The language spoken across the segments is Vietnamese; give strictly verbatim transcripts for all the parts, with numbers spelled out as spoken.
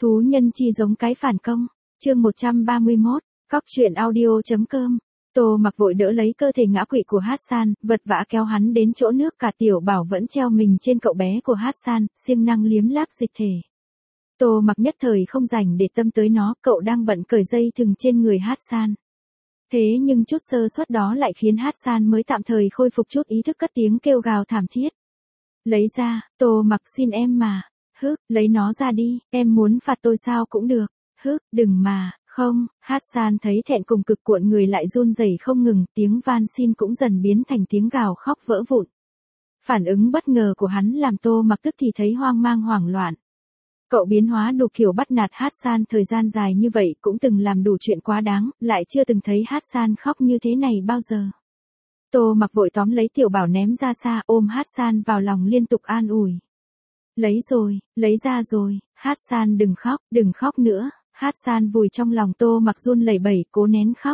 Thú nhân chi giống cái phản công, chương một trăm ba mươi mốt, cóc truyện audio.com. Tô Mặc vội đỡ lấy cơ thể ngã quỵ của Hassan, vật vã kéo hắn đến chỗ nước, cả Tiểu Bảo vẫn treo mình trên cậu bé của Hassan, siêng năng liếm láp dịch thể. Tô Mặc nhất thời không rảnh để tâm tới nó, cậu đang bận cởi dây thừng trên người Hassan. Thế nhưng chút sơ suất đó lại khiến Hassan mới tạm thời khôi phục chút ý thức, cất tiếng kêu gào thảm thiết. Lấy ra, Tô Mặc xin em mà. Hứ, lấy nó ra đi, em muốn phạt tôi sao cũng được. Hứ, đừng mà, không. Hassan thấy thẹn cùng cực cuộn người lại run rẩy không ngừng, tiếng van xin cũng dần biến thành tiếng gào khóc vỡ vụn. Phản ứng bất ngờ của hắn làm Tô Mặc tức thì thấy hoang mang hoảng loạn. Cậu biến hóa đủ kiểu bắt nạt Hassan thời gian dài như vậy, cũng từng làm đủ chuyện quá đáng, lại chưa từng thấy Hassan khóc như thế này bao giờ. Tô Mặc vội tóm lấy Tiểu Bảo ném ra xa, ôm Hassan vào lòng liên tục an ủi. Lấy rồi, lấy ra rồi, Hassan đừng khóc, đừng khóc nữa. Hassan vùi trong lòng Tô Mặc run lẩy bẩy, cố nén khóc.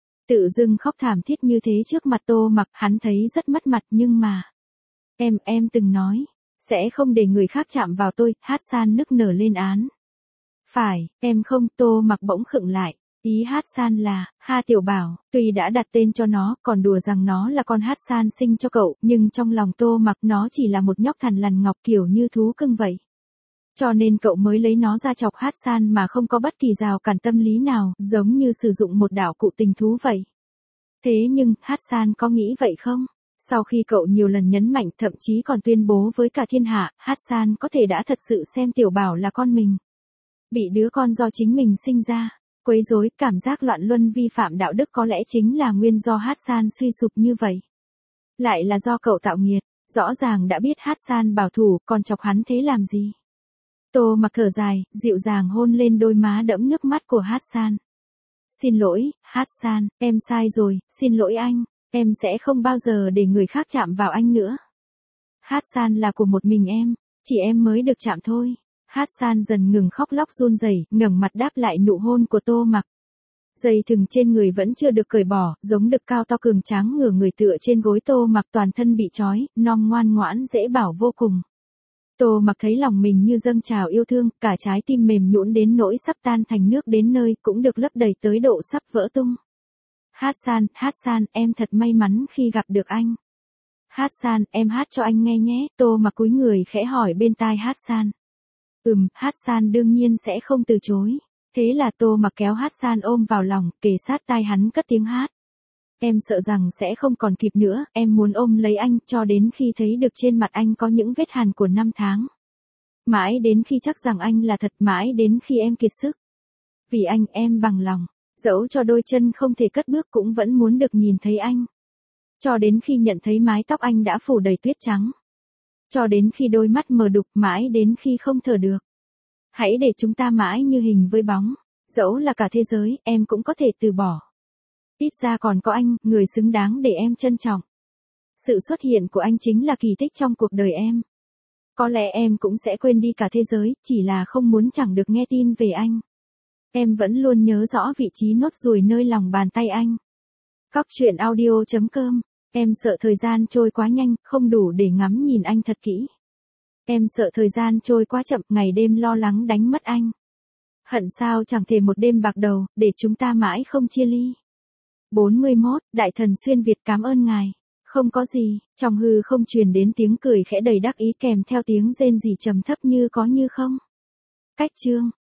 Tự dưng khóc thảm thiết như thế trước mặt Tô Mặc, hắn thấy rất mất mặt, nhưng mà... Em, em từng nói, sẽ không để người khác chạm vào tôi. Hassan nức nở lên án. Phải, em không. Tô Mặc bỗng khựng lại. Ý Hassan là, Ha Tiểu Bảo, tuy đã đặt tên cho nó, còn đùa rằng nó là con Hassan sinh cho cậu, nhưng trong lòng Tô Mặc nó chỉ là một nhóc thằn lằn ngọc kiểu như thú cưng vậy. Cho nên cậu mới lấy nó ra chọc Hassan mà không có bất kỳ rào cản tâm lý nào, giống như sử dụng một đạo cụ tình thú vậy. Thế nhưng, Hassan có nghĩ vậy không? Sau khi cậu nhiều lần nhấn mạnh, thậm chí còn tuyên bố với cả thiên hạ, Hassan có thể đã thật sự xem Tiểu Bảo là con mình. Bị đứa con do chính mình sinh ra, quấy rối, cảm giác loạn luân vi phạm đạo đức có lẽ chính là nguyên do Hassan suy sụp như vậy. Lại là do cậu tạo nghiệt, rõ ràng đã biết Hassan bảo thủ, còn chọc hắn thế làm gì? Tô Mặc thở dài, dịu dàng hôn lên đôi má đẫm nước mắt của Hassan. Xin lỗi, Hassan, em sai rồi, xin lỗi anh, em sẽ không bao giờ để người khác chạm vào anh nữa. Hassan là của một mình em, chỉ em mới được chạm thôi. Hassan dần ngừng khóc lóc run rẩy, ngẩng mặt đáp lại nụ hôn của Tô Mặc. Dây thừng trên người vẫn chưa được cởi bỏ, giống đực cao to cường tráng ngửa người tựa trên gối Tô Mặc, toàn thân bị trói, non ngoan ngoãn dễ bảo vô cùng. Tô Mặc thấy lòng mình như dâng trào yêu thương, cả trái tim mềm nhũn đến nỗi sắp tan thành nước, đến nơi cũng được lấp đầy tới độ sắp vỡ tung. Hassan, Hassan, em thật may mắn khi gặp được anh. Hassan, em hát cho anh nghe nhé. Tô Mặc cúi người khẽ hỏi bên tai Hassan. Ừm, Hassan đương nhiên sẽ không từ chối. Thế là Tô Mặc kéo Hassan ôm vào lòng, kề sát tai hắn cất tiếng hát. Em sợ rằng sẽ không còn kịp nữa, em muốn ôm lấy anh cho đến khi thấy được trên mặt anh có những vết hằn của năm tháng. Mãi đến khi chắc rằng anh là thật, mãi đến khi em kiệt sức. Vì anh, em bằng lòng, dẫu cho đôi chân không thể cất bước cũng vẫn muốn được nhìn thấy anh. Cho đến khi nhận thấy mái tóc anh đã phủ đầy tuyết trắng. Cho đến khi đôi mắt mờ đục, mãi đến khi không thở được. Hãy để chúng ta mãi như hình với bóng, dẫu là cả thế giới, em cũng có thể từ bỏ. Ít ra còn có anh, người xứng đáng để em trân trọng. Sự xuất hiện của anh chính là kỳ tích trong cuộc đời em. Có lẽ em cũng sẽ quên đi cả thế giới, chỉ là không muốn chẳng được nghe tin về anh. Em vẫn luôn nhớ rõ vị trí nốt ruồi nơi lòng bàn tay anh. Cóc truyện audio.com. Em sợ thời gian trôi quá nhanh, không đủ để ngắm nhìn anh thật kỹ. Em sợ thời gian trôi quá chậm, ngày đêm lo lắng đánh mất anh. Hận sao chẳng thể một đêm bạc đầu, để chúng ta mãi không chia ly. bốn mươi mốt, Đại Thần Xuyên Việt cảm ơn ngài. Không có gì, trong hư không truyền đến tiếng cười khẽ đầy đắc ý kèm theo tiếng rên rỉ trầm thấp như có như không. Cách chương.